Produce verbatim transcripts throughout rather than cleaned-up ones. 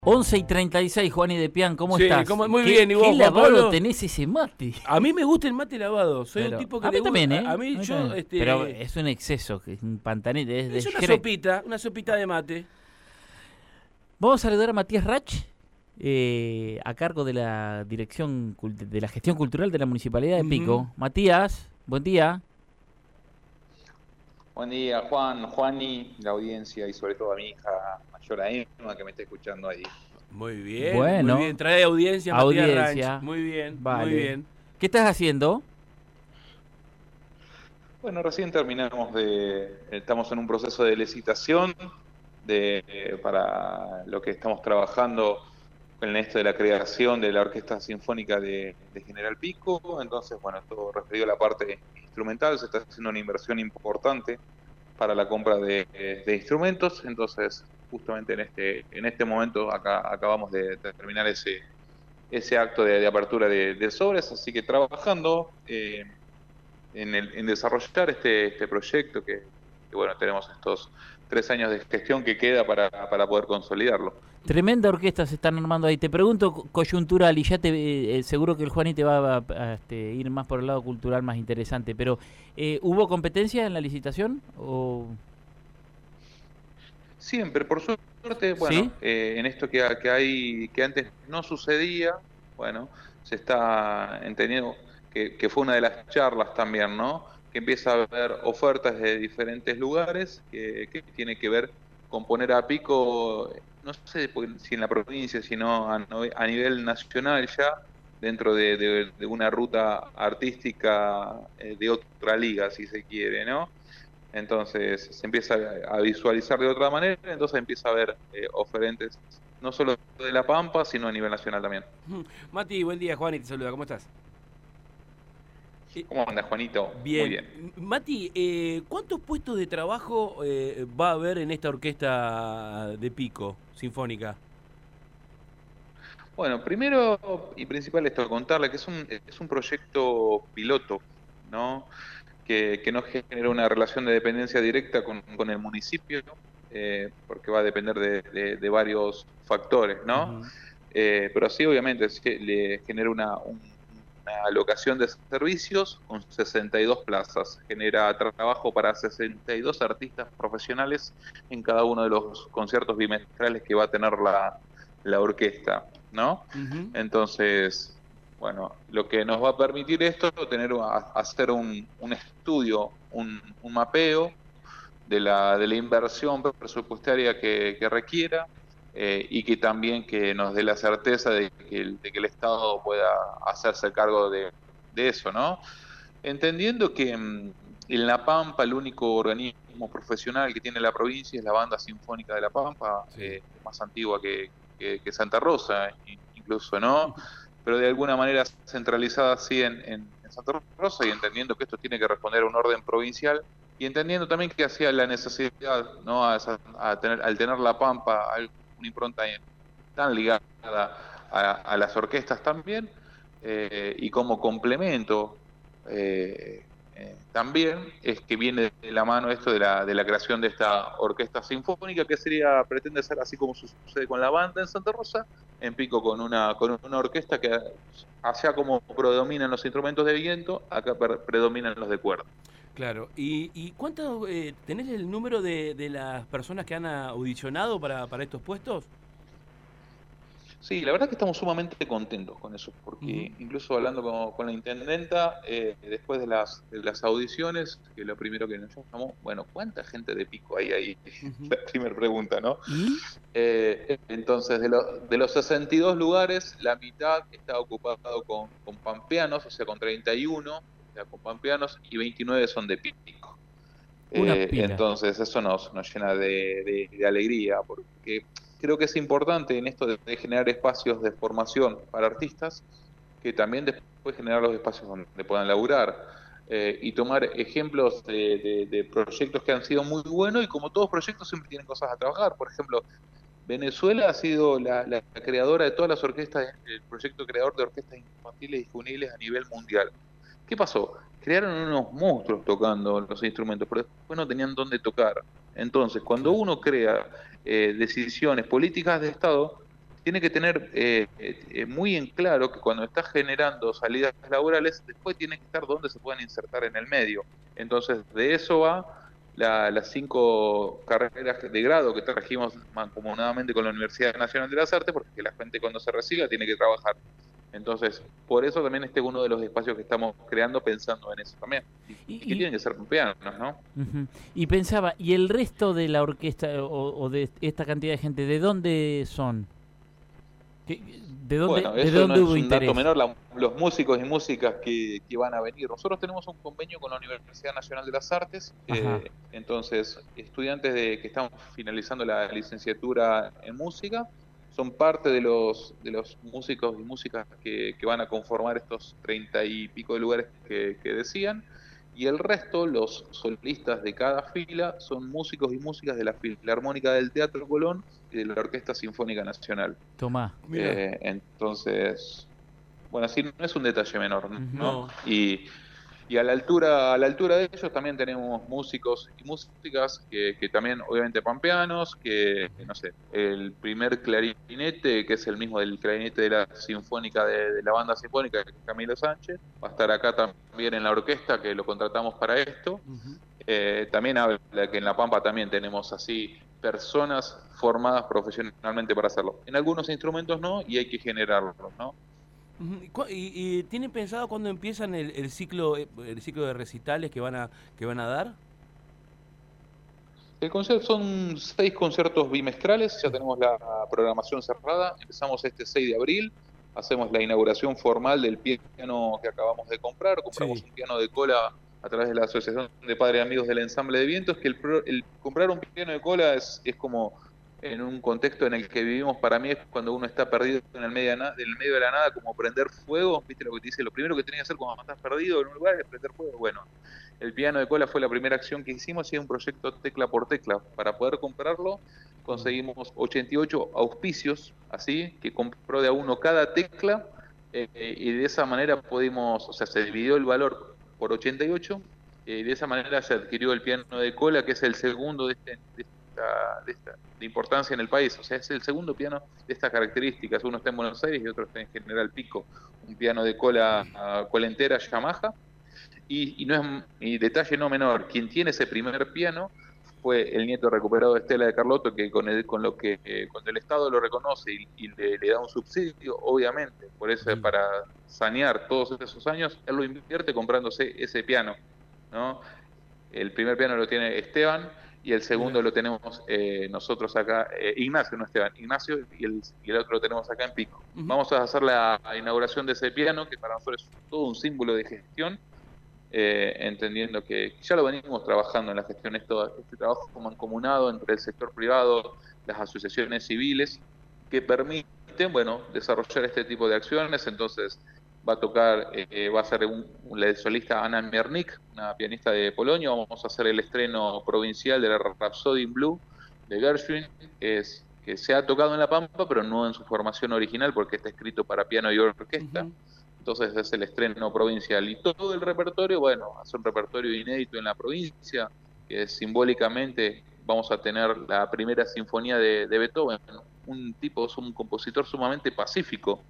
once y treinta y seis, Juan y de Pian, ¿cómo Sí, estás? ¿cómo? Muy ¿Qué, bien, ¿y vos, ¿Qué Juan lavado Pablo? tenés ese mate? A mí me gusta el mate lavado. Soy Pero, un tipo que a le mí gusta. también, ¿eh? A, a mí, A mí yo, también. este, Pero es un exceso, que es un pantanete, es de es una Shrek. sopita, una sopita de mate. Vamos a saludar a Matías Rach, eh, a cargo de la dirección cult- de la gestión cultural de la Municipalidad de Pico. Ujú. Matías, buen día. Buen día, Juan, Juani, la audiencia y sobre todo a mi hija mayor, a Emma, que me está escuchando ahí. Muy bien, Bueno. muy bien. Trae audiencia, Matías Audiencia. Ranch. Muy bien, Vale. muy bien. ¿Qué estás haciendo? Bueno, recién terminamos de, estamos en un proceso de licitación de, para lo que estamos trabajando en esto de la creación de la Orquesta Sinfónica de, de General Pico. Entonces, bueno, todo referido a la parte instrumental, se está haciendo una inversión importante para la compra de, de instrumentos. Entonces, justamente en este, en este momento acá acabamos de, de terminar ese, ese acto de, de apertura de, de sobres, así que trabajando eh, en, el, en desarrollar este, este proyecto que, que, bueno, tenemos estos tres años de gestión que queda para, para poder consolidarlo. Tremenda orquesta se están armando ahí. Te pregunto co- coyuntural y ya te eh, seguro que el Juani te va a, a- a, este, ir más por el lado cultural más interesante, pero eh, ¿hubo competencia en la licitación? O... Siempre, por suerte, bueno, ¿Sí? eh, en esto que, que hay, que antes no sucedía, bueno, se está entendiendo que, que fue una de las charlas también, ¿no? Que empieza a haber ofertas de diferentes lugares que, que tiene que ver con poner a Pico, no sé si en la provincia, sino a, no- a nivel nacional ya, dentro de, de- de una ruta artística eh, de otra liga, si se quiere, ¿no? Entonces se empieza a visualizar de otra manera, entonces empieza a haber eh, oferentes no solo de La Pampa, sino a nivel nacional también. Mati, buen día, Juan, y te saluda. ¿Cómo estás? Eh, ¿Cómo anda, Juanito? Muy Bien. bien. Mati, eh, ¿cuántos puestos de trabajo eh, va a haber en esta orquesta de Pico Sinfónica? Bueno, primero y principal esto, contarle que es un, es un proyecto piloto, ¿no? Que, que no genera una relación de dependencia directa con, con el municipio, eh, porque va a depender de, de- de varios factores, ¿no? Ujú. Eh, pero sí, obviamente, sí, le genera una, un- una alocación de servicios con sesenta y dos plazas, genera trabajo para sesenta y dos artistas profesionales en cada uno de los conciertos bimestrales que va a tener la, la orquesta, ¿no? Ujú. Entonces, bueno, lo que nos va a permitir esto es tener, a- hacer un, un estudio, un, un mapeo de la, de la inversión presupuestaria que, que requiera, eh, y que también que nos dé la certeza de que el, de que el Estado pueda hacerse cargo de, de eso, ¿no? Entendiendo que mm, en La Pampa el único organismo profesional que tiene la provincia es la Banda Sinfónica de La Pampa, Sí. eh, más antigua que, que- que Santa Rosa, incluso, ¿no? Pero de alguna manera centralizada así en, en- en Santa Rosa, y entendiendo que esto tiene que responder a un orden provincial, y entendiendo también que hacía la necesidad, ¿no? A, esa- a tener, al tener La Pampa al- una impronta en- tan ligada a, a las orquestas también, eh, y como complemento, eh, eh, también es que viene de la mano esto de la, de la creación de esta orquesta sinfónica, que sería, pretende ser así como sucede con la banda en Santa Rosa, en Pico con una, con una orquesta que, allá como predominan los instrumentos de viento, acá pre- predominan los de cuerda. Claro. ¿Y, y cuánto eh, tenés el número de, de las personas que han audicionado para, para estos puestos? Sí, la verdad que estamos sumamente contentos con eso, Ujú. porque incluso hablando con, con la intendenta, eh, después de las, de las audiciones, que lo primero que nos llamó, bueno, ¿cuánta gente de Pico hay ahí? Ujú. La primera pregunta, ¿no? ¿Y? Eh, entonces, de, lo- de los sesenta y dos lugares, la mitad está ocupado con, con pampeanos, o sea, con treinta y uno, o sea, con pampeanos, y veintinueve son de Pico. Una Eh, pila. entonces eso nos, nos llena de, de- de alegría, porque creo que es importante en esto de, de generar espacios de formación para artistas, que también después generar los espacios donde puedan laburar, eh, y tomar ejemplos de, de- de proyectos que han sido muy buenos, y como todos proyectos siempre tienen cosas a trabajar. Por ejemplo, Venezuela ha sido la, la creadora de todas las orquestas, el proyecto creador de orquestas infantiles y juveniles a nivel mundial. ¿Qué pasó? Crearon unos monstruos tocando los instrumentos, pero después no tenían dónde tocar. Entonces, cuando Claro. uno crea eh, decisiones políticas de Estado, tiene que tener eh, eh, muy en claro que cuando está generando salidas laborales, después tiene que estar donde se puedan insertar en el medio. Entonces, de eso va la, las cinco carreras de grado que trajimos mancomunadamente con la Universidad Nacional de las Artes, porque la gente cuando se reciba tiene que trabajar. Entonces, por eso también este es uno de los espacios que estamos creando pensando en eso también. Y, Y, y que y, tienen que ser pianos, ¿no? uh-huh. Y pensaba, ¿y el resto de la orquesta o, o de esta cantidad de gente, de dónde son? ¿De dónde, Bueno, ¿de eso dónde no hubo es un interés? dato menor, la, los músicos y músicas que, que van a venir. Nosotros tenemos un convenio con la Universidad Nacional de las Artes, eh, entonces estudiantes de, que están finalizando la licenciatura en música son parte de los de los músicos y músicas que, que van a conformar estos treinta y pico de lugares que, que decían, y el resto, los solistas de cada fila, son músicos y músicas de la Filarmónica del Teatro Colón y de la Orquesta Sinfónica Nacional. Tomá. Eh, entonces, bueno, así no es un detalle menor, ¿no? No. Y, y a la altura, a la altura de ellos también tenemos músicos y músicas que, que también, obviamente, pampeanos, que, no sé, el primer clarinete, que es el mismo del clarinete de la Sinfónica, de, de la banda sinfónica, que es Camilo Sánchez, va a estar acá también en la orquesta, que lo contratamos para esto. Uh-huh. Eh, también habla que en La Pampa también tenemos así personas formadas profesionalmente para hacerlo. En algunos instrumentos no, y hay que generarlos, ¿no? ¿Y, y tienen pensado cuándo empiezan el, el ciclo el ciclo de recitales que van a que van a dar? El concierto son seis conciertos bimestrales, ya tenemos la programación cerrada. Empezamos este seis de abril, hacemos la inauguración formal del piano que acabamos de comprar, compramos sí. un piano de cola a través de la Asociación de Padres y Amigos del Ensamble de Vientos, que el, el comprar un piano de cola es, es como en un contexto en el que vivimos, para mí es cuando uno está perdido en el medio de, na- en el medio de la nada, como prender fuego, viste lo que te dice, lo primero que tenés que hacer cuando estás perdido en un lugar es prender fuego. Bueno, el piano de cola fue la primera acción que hicimos y es un proyecto tecla por tecla. Para poder comprarlo conseguimos ochenta y ocho auspicios, así, que compró de a uno cada tecla, eh, y de esa manera pudimos, o sea, se dividió el valor por ochenta y ocho, eh, y de esa manera se adquirió el piano de cola, que es el segundo de, este, de, esta, de, esta, de importancia en el país. O sea, es el segundo piano de estas características. Uno está en Buenos Aires y otro está en General Pico. Un piano de cola, uh, cola entera Yamaha. Y, y no es y detalle no menor, quien tiene ese primer piano fue el nieto recuperado de Estela de Carlotto, que con el, con lo que eh, cuando el Estado lo reconoce y, y le, le da un subsidio, obviamente, por eso, mm. para sanear todos esos años, él lo invierte comprándose ese piano, ¿no? El primer piano lo tiene Esteban y el segundo Mira. lo tenemos eh, nosotros acá, eh, Ignacio, no Esteban, Ignacio, y el, y el otro lo tenemos acá en Pico. Uh-huh. Vamos a hacer la inauguración de ese piano, que para nosotros es todo un símbolo de gestión. Eh, entendiendo que ya lo venimos trabajando en la gestión, esto, este trabajo mancomunado entre el sector privado, las asociaciones civiles, que permiten, bueno, desarrollar este tipo de acciones. Entonces va a tocar, eh, va a ser un, la solista Anna Miernik, una pianista de Polonia. Vamos a hacer el estreno provincial de la Rhapsody in Blue de Gershwin, que, es, que se ha tocado en La Pampa, pero no en su formación original, porque está escrito para piano y orquesta. Uh-huh. Entonces es el estreno provincial. Y todo el repertorio, bueno, hace un repertorio inédito en la provincia, que simbólicamente vamos a tener la primera sinfonía de, de Beethoven, un tipo, es un compositor sumamente pacífico,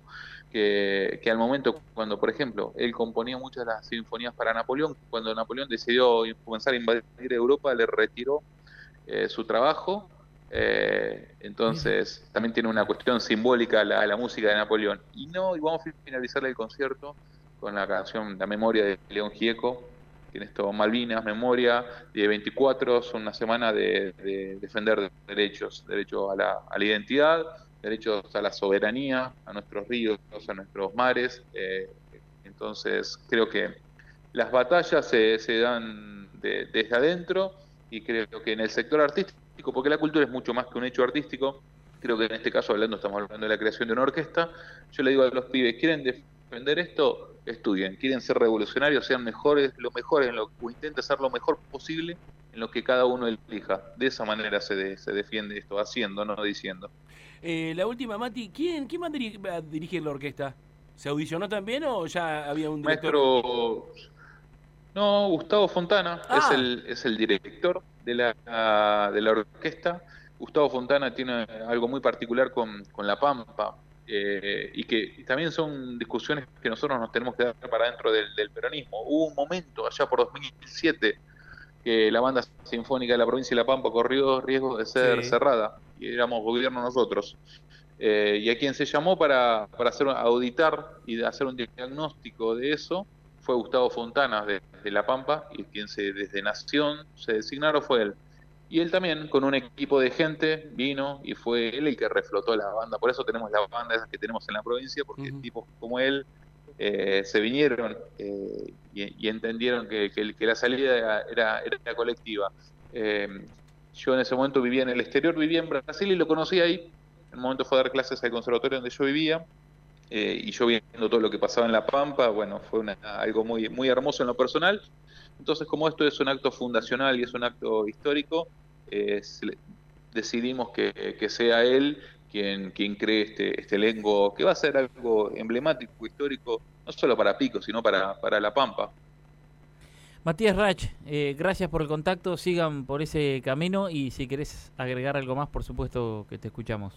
que, que al momento cuando, por ejemplo, él componía muchas de las sinfonías para Napoleón, cuando Napoleón decidió comenzar a invadir Europa, le retiró eh, su trabajo. Eh, entonces uh-huh. también tiene una cuestión simbólica la, la música de Napoleón. Y no, y vamos a finalizar el concierto con la canción La Memoria de León Gieco. Tiene esto, Malvinas, Memoria, día veinticuatro, son una semana de, de defender derechos, derecho a la, a la identidad, derechos a la soberanía, a nuestros ríos, a nuestros mares. Eh, entonces creo que las batallas se, se dan de, desde adentro, y creo que en el sector artístico, porque la cultura es mucho más que un hecho artístico. Creo que en este caso hablando estamos hablando de la creación de una orquesta. Yo le digo a los pibes, ¿quieren defender esto? Estudien. ¿Quieren ser revolucionarios? Sean mejores, lo mejor en lo, o intenten ser lo mejor posible en lo que cada uno elija. De esa manera se, de, se defiende esto, haciendo, no diciendo. Eh, la última, Mati, ¿quién, quién va a dirigir, a dirigir la orquesta? ¿Se audicionó también o ya había un director? Maestro... No, Gustavo Fontana ah. es, el, es el director de la, de la orquesta. Gustavo Fontana tiene algo muy particular con, con La Pampa, eh, y que también son discusiones que nosotros nos tenemos que dar para dentro del, del peronismo. Hubo un momento, allá por dos mil siete, que la banda sinfónica de la provincia de La Pampa corrió riesgo de ser Sí. cerrada, y éramos gobierno nosotros. Eh, y a quien se llamó para, para hacer auditar y de hacer un diagnóstico de eso fue Gustavo Fontana de, de La Pampa, y quien se, desde Nación se designaron fue él. Y él también, con un equipo de gente, vino y fue él el que reflotó la banda. Por eso tenemos la banda esas que tenemos en la provincia, porque Ujú. tipos como él eh, se vinieron eh, y, y entendieron que, que, que la salida era, era, era colectiva. Eh, yo en ese momento vivía en el exterior, vivía en Brasil y lo conocí ahí. En un momento fue a dar clases al conservatorio donde yo vivía, eh, y yo viendo todo lo que pasaba en La Pampa, bueno, fue una, algo muy, muy hermoso en lo personal. Entonces, como esto es un acto fundacional y es un acto histórico, eh, decidimos que, que sea él quien, quien cree este, este elenco, que va a ser algo emblemático, histórico, no solo para Pico, sino para, para La Pampa. Matías Rach, eh, gracias por el contacto, sigan por ese camino y si querés agregar algo más, por supuesto que te escuchamos.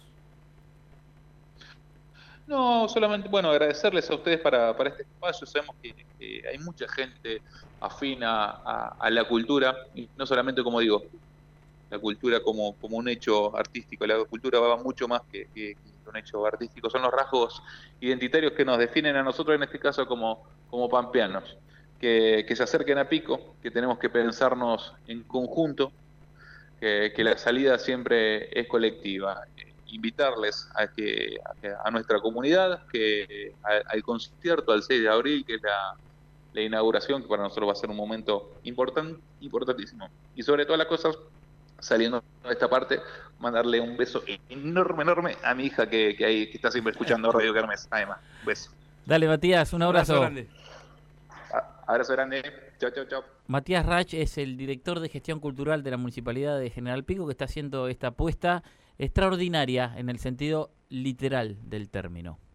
No, solamente, bueno, agradecerles a ustedes para, para este espacio. Sabemos que, que hay mucha gente afina a, a la cultura, y no solamente, como digo, la cultura como, como un hecho artístico. La cultura va mucho más que, que, que un hecho artístico. Son los rasgos identitarios que nos definen a nosotros, en este caso, como, como pampeanos. Que, que se acerquen a Pico, que tenemos que pensarnos en conjunto, que, que la salida siempre es colectiva. Invitarles a que a, que, a nuestra comunidad, que a, al concierto al seis de abril, que es la, la inauguración, que para nosotros va a ser un momento important, importantísimo. Y sobre todas las cosas, saliendo de esta parte, mandarle un beso enorme, enorme a mi hija que, que, hay, que está siempre escuchando Radio Kermés. Además, un beso. Dale, Matías, un abrazo. Abrazo grande. A, abrazo grande. Chao, chao, chao. Matías Rach es el director de gestión cultural de la Municipalidad de General Pico, que está haciendo esta apuesta extraordinaria en el sentido literal del término.